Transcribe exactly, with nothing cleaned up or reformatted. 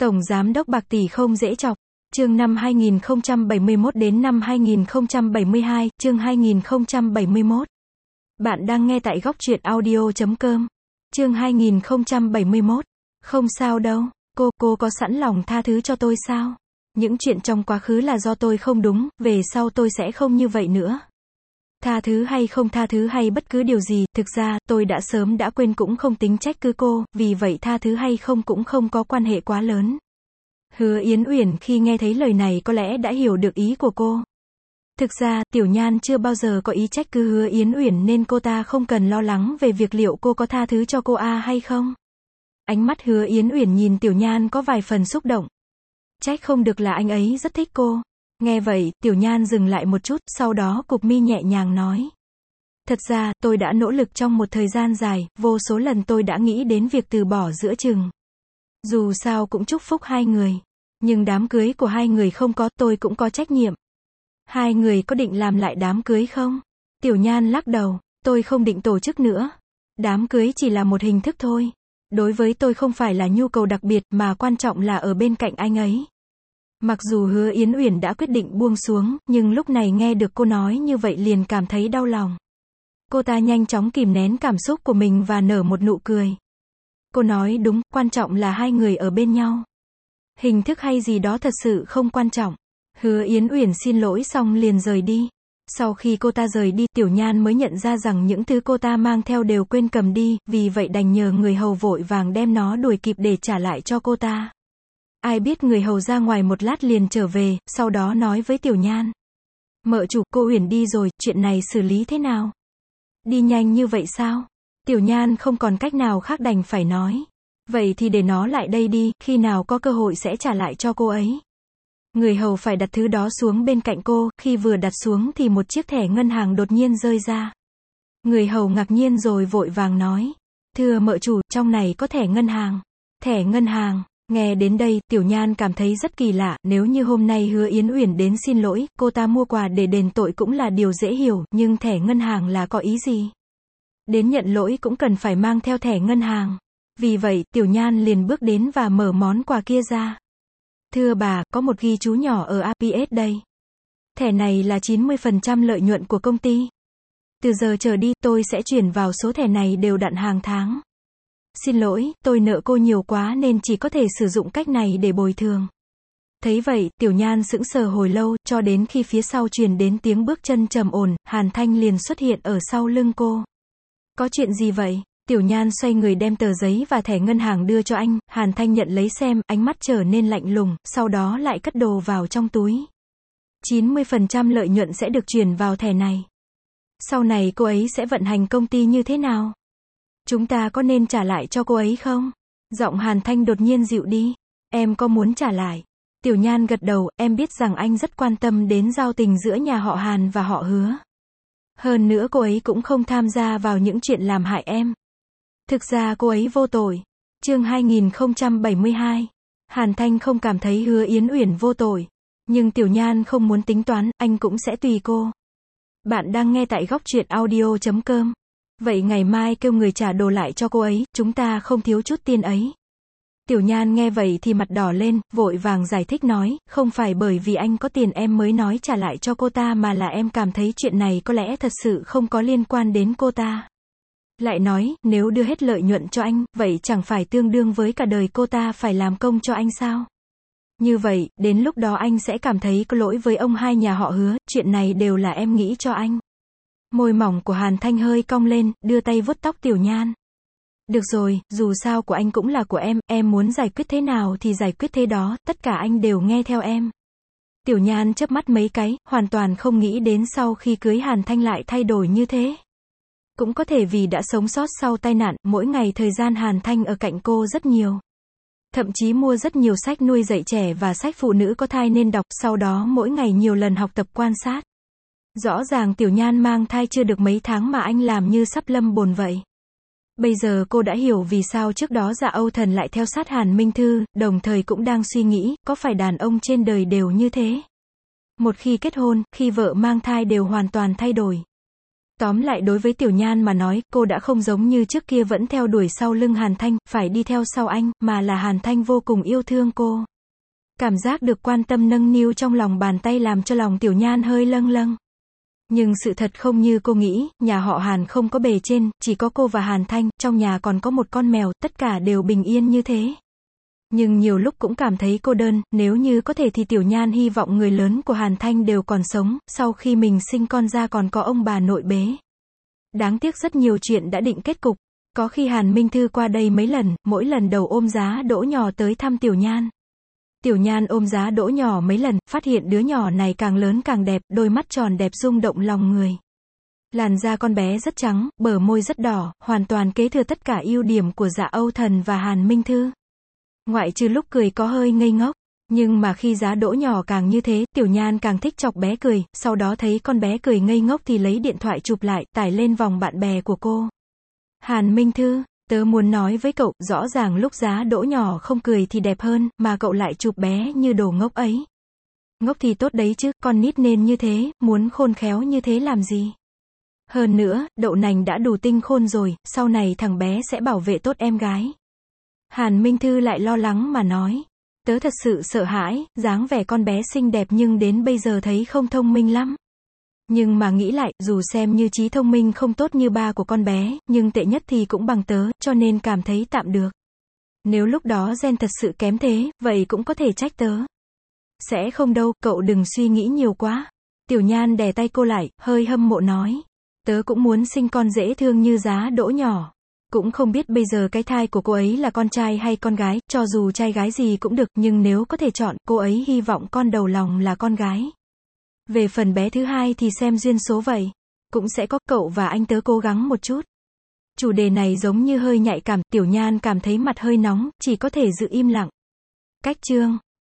Tổng Giám đốc bạc tỷ không dễ chọc. Chương năm hai nghìn không trăm bảy mươi mốt đến năm hai nghìn không trăm bảy mươi hai, chương hai nghìn không trăm bảy mươi mốt. Bạn đang nghe tại góc truyện audio chấm com. Chương hai nghìn không trăm bảy mươi mốt. Không sao đâu, cô, cô có sẵn lòng tha thứ cho tôi sao? Những chuyện trong quá khứ là do tôi không đúng, về sau tôi sẽ không như vậy nữa. Tha thứ hay không tha thứ hay bất cứ điều gì, thực ra, tôi đã sớm đã quên cũng không tính trách cứ cô, vì vậy tha thứ hay không cũng không có quan hệ quá lớn. Hứa Yến Uyển khi nghe thấy lời này có lẽ đã hiểu được ý của cô. Thực ra, Tiểu Nhan chưa bao giờ có ý trách cứ Hứa Yến Uyển nên cô ta không cần lo lắng về việc liệu cô có tha thứ cho cô a hay không. Ánh mắt Hứa Yến Uyển nhìn Tiểu Nhan có vài phần xúc động. Trách không được là anh ấy rất thích cô. Nghe vậy, Tiểu Nhan dừng lại một chút, sau đó cụp mi nhẹ nhàng nói. Thật ra, tôi đã nỗ lực trong một thời gian dài, vô số lần tôi đã nghĩ đến việc từ bỏ giữa chừng. Dù sao cũng chúc phúc hai người. Nhưng đám cưới của hai người không có, tôi cũng có trách nhiệm. Hai người có định làm lại đám cưới không? Tiểu Nhan lắc đầu, tôi không định tổ chức nữa. Đám cưới chỉ là một hình thức thôi. Đối với tôi không phải là nhu cầu đặc biệt mà quan trọng là ở bên cạnh anh ấy. Mặc dù Hứa Yến Uyển đã quyết định buông xuống, nhưng lúc này nghe được cô nói như vậy liền cảm thấy đau lòng. Cô ta nhanh chóng kìm nén cảm xúc của mình và nở một nụ cười. Cô nói đúng, quan trọng là hai người ở bên nhau. Hình thức hay gì đó thật sự không quan trọng. Hứa Yến Uyển xin lỗi xong liền rời đi. Sau khi cô ta rời đi, Tiểu Nhan mới nhận ra rằng những thứ cô ta mang theo đều quên cầm đi, vì vậy đành nhờ người hầu vội vàng đem nó đuổi kịp để trả lại cho cô ta. Ai biết người hầu ra ngoài một lát liền trở về, sau đó nói với Tiểu Nhan. Mợ chủ, cô Uyển đi rồi, chuyện này xử lý thế nào? Đi nhanh như vậy sao? Tiểu Nhan không còn cách nào khác đành phải nói. Vậy thì để nó lại đây đi, khi nào có cơ hội sẽ trả lại cho cô ấy. Người hầu phải đặt thứ đó xuống bên cạnh cô, khi vừa đặt xuống thì một chiếc thẻ ngân hàng đột nhiên rơi ra. Người hầu ngạc nhiên rồi vội vàng nói. Thưa mợ chủ, trong này có thẻ ngân hàng. Thẻ ngân hàng. Nghe đến đây, Tiểu Nhan cảm thấy rất kỳ lạ, nếu như hôm nay Hứa Yến Uyển đến xin lỗi, cô ta mua quà để đền tội cũng là điều dễ hiểu, nhưng thẻ ngân hàng là có ý gì? Đến nhận lỗi cũng cần phải mang theo thẻ ngân hàng. Vì vậy, Tiểu Nhan liền bước đến và mở món quà kia ra. Thưa bà, có một ghi chú nhỏ ở a pê ét đây. Thẻ này là chín mươi phần trăm lợi nhuận của công ty. Từ giờ trở đi, tôi sẽ chuyển vào số thẻ này đều đặn hàng tháng. Xin lỗi, tôi nợ cô nhiều quá nên chỉ có thể sử dụng cách này để bồi thường. Thấy vậy, Tiểu Nhan sững sờ hồi lâu, cho đến khi phía sau truyền đến tiếng bước chân trầm ổn, Hàn Thanh liền xuất hiện ở sau lưng cô. Có chuyện gì vậy? Tiểu Nhan xoay người đem tờ giấy và thẻ ngân hàng đưa cho anh, Hàn Thanh nhận lấy xem, ánh mắt trở nên lạnh lùng, sau đó lại cất đồ vào trong túi. chín mươi phần trăm lợi nhuận sẽ được chuyển vào thẻ này. Sau này cô ấy sẽ vận hành công ty như thế nào? Chúng ta có nên trả lại cho cô ấy không? Giọng Hàn Thanh đột nhiên dịu đi. Em có muốn trả lại? Tiểu Nhan gật đầu, em biết rằng anh rất quan tâm đến giao tình giữa nhà họ Hàn và họ Hứa. Hơn nữa cô ấy cũng không tham gia vào những chuyện làm hại em. Thực ra cô ấy vô tội. Chương hai nghìn không trăm bảy mươi hai. Hàn Thanh không cảm thấy Hứa Yến Uyển vô tội. Nhưng Tiểu Nhan không muốn tính toán, anh cũng sẽ tùy cô. Bạn đang nghe tại góc truyện audio chấm com. Vậy ngày mai kêu người trả đồ lại cho cô ấy, chúng ta không thiếu chút tiền ấy. Tiểu Nhan nghe vậy thì mặt đỏ lên, vội vàng giải thích nói, không phải bởi vì anh có tiền em mới nói trả lại cho cô ta mà là em cảm thấy chuyện này có lẽ thật sự không có liên quan đến cô ta. Lại nói, nếu đưa hết lợi nhuận cho anh, vậy chẳng phải tương đương với cả đời cô ta phải làm công cho anh sao? Như vậy, đến lúc đó anh sẽ cảm thấy có lỗi với ông hai nhà họ Hứa, chuyện này đều là em nghĩ cho anh. Môi mỏng của Hàn Thanh hơi cong lên, đưa tay vuốt tóc Tiểu Nhan. Được rồi, dù sao của anh cũng là của em, em muốn giải quyết thế nào thì giải quyết thế đó, tất cả anh đều nghe theo em. Tiểu Nhan chớp mắt mấy cái, hoàn toàn không nghĩ đến sau khi cưới Hàn Thanh lại thay đổi như thế. Cũng có thể vì đã sống sót sau tai nạn, mỗi ngày thời gian Hàn Thanh ở cạnh cô rất nhiều. Thậm chí mua rất nhiều sách nuôi dạy trẻ và sách phụ nữ có thai nên đọc, sau đó mỗi ngày nhiều lần học tập quan sát. Rõ ràng Tiểu Nhan mang thai chưa được mấy tháng mà anh làm như sắp lâm bồn vậy. Bây giờ cô đã hiểu vì sao trước đó Dạ Âu Thần lại theo sát Hàn Minh Thư, đồng thời cũng đang suy nghĩ, có phải đàn ông trên đời đều như thế? Một khi kết hôn, khi vợ mang thai đều hoàn toàn thay đổi. Tóm lại đối với Tiểu Nhan mà nói, cô đã không giống như trước kia vẫn theo đuổi sau lưng Hàn Thanh, phải đi theo sau anh, mà là Hàn Thanh vô cùng yêu thương cô. Cảm giác được quan tâm nâng niu trong lòng bàn tay làm cho lòng Tiểu Nhan hơi lâng lâng. Nhưng sự thật không như cô nghĩ, nhà họ Hàn không có bề trên, chỉ có cô và Hàn Thanh, trong nhà còn có một con mèo, tất cả đều bình yên như thế. Nhưng nhiều lúc cũng cảm thấy cô đơn, nếu như có thể thì Tiểu Nhan hy vọng người lớn của Hàn Thanh đều còn sống, sau khi mình sinh con ra còn có ông bà nội bế. Đáng tiếc rất nhiều chuyện đã định kết cục, có khi Hàn Minh Thư qua đây mấy lần, mỗi lần đầu ôm giá đỗ nhỏ tới thăm Tiểu Nhan. Tiểu Nhan ôm giá đỗ nhỏ mấy lần, phát hiện đứa nhỏ này càng lớn càng đẹp, đôi mắt tròn đẹp rung động lòng người. Làn da con bé rất trắng, bờ môi rất đỏ, hoàn toàn kế thừa tất cả ưu điểm của Dạ Âu Thần và Hàn Minh Thư. Ngoại trừ lúc cười có hơi ngây ngốc, nhưng mà khi giá đỗ nhỏ càng như thế, Tiểu Nhan càng thích chọc bé cười, sau đó thấy con bé cười ngây ngốc thì lấy điện thoại chụp lại, tải lên vòng bạn bè của cô. Hàn Minh Thư, tớ muốn nói với cậu, rõ ràng lúc giá đỗ nhỏ không cười thì đẹp hơn, mà cậu lại chụp bé như đồ ngốc ấy. Ngốc thì tốt đấy chứ, con nít nên như thế, muốn khôn khéo như thế làm gì? Hơn nữa, đậu nành đã đủ tinh khôn rồi, sau này thằng bé sẽ bảo vệ tốt em gái. Hàn Minh Thư lại lo lắng mà nói. Tớ thật sự sợ hãi, dáng vẻ con bé xinh đẹp nhưng đến bây giờ thấy không thông minh lắm. Nhưng mà nghĩ lại, dù xem như trí thông minh không tốt như ba của con bé, nhưng tệ nhất thì cũng bằng tớ, cho nên cảm thấy tạm được. Nếu lúc đó gen thật sự kém thế, vậy cũng có thể trách tớ. Sẽ không đâu, cậu đừng suy nghĩ nhiều quá. Tiểu Nhan đè tay cô lại, hơi hâm mộ nói. Tớ cũng muốn sinh con dễ thương như giá đỗ nhỏ. Cũng không biết bây giờ cái thai của cô ấy là con trai hay con gái, cho dù trai gái gì cũng được, nhưng nếu có thể chọn, cô ấy hy vọng con đầu lòng là con gái. Về phần bé thứ hai thì xem duyên số vậy. Cũng sẽ có, cậu và anh tớ cố gắng một chút. Chủ đề này giống như hơi nhạy cảm, Tiểu Nhan cảm thấy mặt hơi nóng, chỉ có thể giữ im lặng. Cách chương